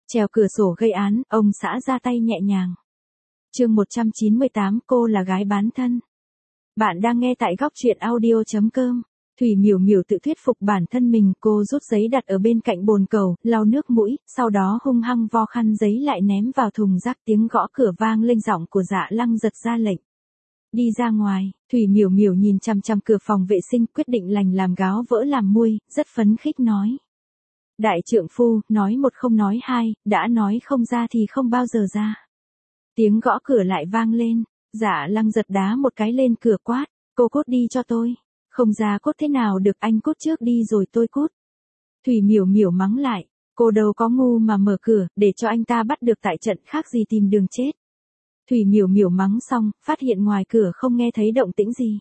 Trèo cửa sổ gây án, ông xã ra tay nhẹ nhàng. Chương 198, cô là gái bán thân. Bạn đang nghe tại góc truyện audio.com. Thủy Miểu Miểu tự thuyết phục bản thân mình, cô rút giấy đặt ở bên cạnh bồn cầu, lau nước mũi, sau đó hung hăng vo khăn giấy lại ném vào thùng rác. Tiếng gõ cửa vang lên, giọng của Dạ Lăng giật ra lệnh. Đi ra ngoài. Thủy Miểu Miểu nhìn chằm chằm cửa phòng vệ sinh, quyết định lành làm gáo vỡ làm muôi, rất phấn khích nói. Đại trượng phu, nói một không nói hai, đã nói không ra thì không bao giờ ra. Tiếng gõ cửa lại vang lên, Dạ Lăng giật đá một cái lên cửa quát, cô cút đi cho tôi. Không ra cút thế nào được, anh cút trước đi rồi tôi cút. Thủy Miểu Miểu mắng lại, cô đâu có ngu mà mở cửa, để cho anh ta bắt được tại trận khác gì tìm đường chết. Thủy Miểu Miểu mắng xong, phát hiện ngoài cửa không nghe thấy động tĩnh gì.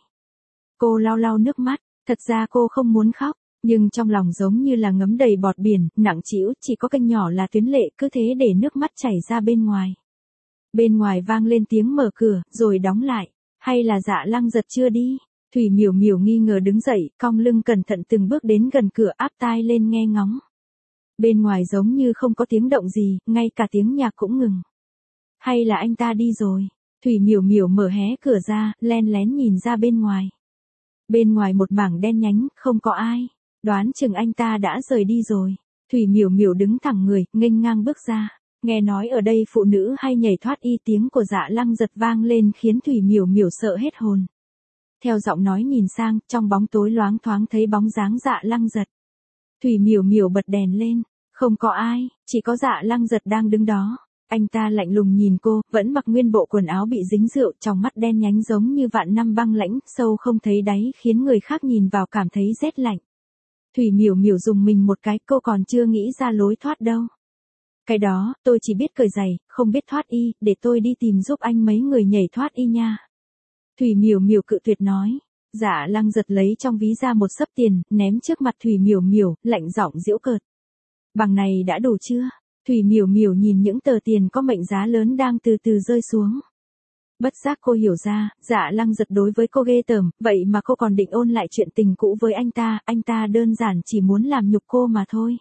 Cô lau lau nước mắt, thật ra cô không muốn khóc, nhưng trong lòng giống như là ngấm đầy bọt biển, nặng trĩu, chỉ có kênh nhỏ là tuyến lệ, cứ thế để nước mắt chảy ra bên ngoài. Bên ngoài vang lên tiếng mở cửa, rồi đóng lại. Hay là Dạ Lăng giật chưa đi? Thủy Miểu Miểu nghi ngờ đứng dậy, cong lưng cẩn thận từng bước đến gần cửa, áp tai lên nghe ngóng. Bên ngoài giống như không có tiếng động gì, ngay cả tiếng nhạc cũng ngừng. Hay là anh ta đi rồi? Thủy Miểu Miểu mở hé cửa ra, len lén nhìn ra bên ngoài. Bên ngoài một mảng đen nhánh, không có ai. Đoán chừng anh ta đã rời đi rồi. Thủy Miểu Miểu đứng thẳng người, nghênh ngang bước ra. Nghe nói ở đây phụ nữ hay nhảy thoát y, tiếng của Dạ Lăng giật vang lên khiến Thủy Miểu Miểu sợ hết hồn. Theo giọng nói nhìn sang, trong bóng tối loáng thoáng thấy bóng dáng Dạ Lăng giật. Thủy Miểu Miểu bật đèn lên, không có ai, chỉ có Dạ Lăng giật đang đứng đó. Anh ta lạnh lùng nhìn cô, vẫn mặc nguyên bộ quần áo bị dính rượu, trong mắt đen nhánh giống như vạn năm băng lãnh, sâu không thấy đáy, khiến người khác nhìn vào cảm thấy rét lạnh. Thủy Miểu Miểu dùng mình một cái, cô còn chưa nghĩ ra lối thoát đâu. Cái đó, tôi chỉ biết cởi giày, không biết thoát y, để tôi đi tìm giúp anh mấy người nhảy thoát y nha. Thủy Miểu Miểu cự tuyệt nói. Dạ Lăng giật lấy trong ví ra một xấp tiền, ném trước mặt Thủy Miểu Miểu, lạnh giọng giễu cợt. Bằng này đã đủ chưa? Thủy Miểu Miểu nhìn những tờ tiền có mệnh giá lớn đang từ từ rơi xuống. Bất giác cô hiểu ra, Dạ Lăng giật đối với cô ghê tởm, vậy mà cô còn định ôn lại chuyện tình cũ với anh ta đơn giản chỉ muốn làm nhục cô mà thôi.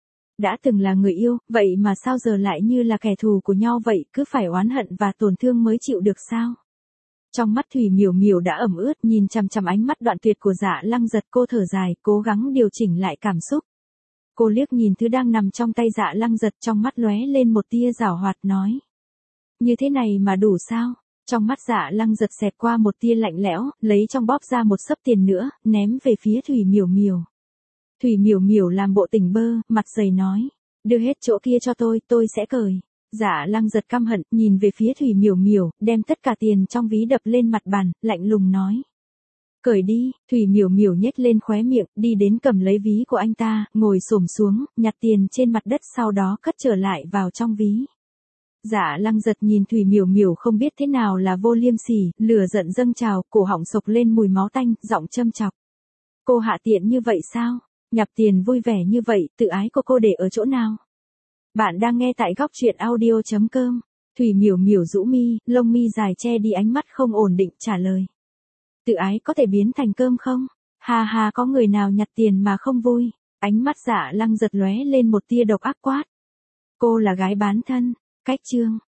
Đã từng là người yêu, vậy mà sao giờ lại như là kẻ thù của nhau vậy, cứ phải oán hận và tổn thương mới chịu được sao? Trong mắt Thủy Miểu Miểu đã ẩm ướt, nhìn chằm chằm ánh mắt đoạn tuyệt của Dạ Lăng giật, cô thở dài, cố gắng điều chỉnh lại cảm xúc. Cô liếc nhìn thứ đang nằm trong tay Dạ Lăng giật, trong mắt lóe lên một tia giảo hoạt nói. Như thế này mà đủ sao? Trong mắt Dạ Lăng giật xẹt qua một tia lạnh lẽo, lấy trong bóp ra một xấp tiền nữa, ném về phía Thủy Miểu Miểu. Thủy Miểu Miểu làm bộ tỉnh bơ, mặt dày nói. Đưa hết chỗ kia cho tôi sẽ cởi. Dạ Lăng giật căm hận, nhìn về phía Thủy Miểu Miểu, đem tất cả tiền trong ví đập lên mặt bàn, lạnh lùng nói. Cởi đi. Thủy Miểu Miểu nhếch lên khóe miệng, đi đến cầm lấy ví của anh ta, ngồi xổm xuống, nhặt tiền trên mặt đất, sau đó cất trở lại vào trong ví. Dạ Lăng giật nhìn Thủy Miểu Miểu không biết thế nào là vô liêm sỉ, lửa giận dâng trào, cổ họng sộc lên mùi máu tanh, giọng châm chọc. Cô hạ tiện như vậy sao? Nhặt tiền vui vẻ như vậy, tự ái của cô để ở chỗ nào? Bạn đang nghe tại góc truyện audio.com. Thủy Miểu Miểu rũ mi, lông mi dài che đi ánh mắt không ổn định, trả lời. Tự ái có thể biến thành cơm không? Ha ha, có người nào nhặt tiền mà không vui? Ánh mắt Dạ Lăng giật lóe lên một tia độc ác quát. Cô là gái bán thân. Cách chương.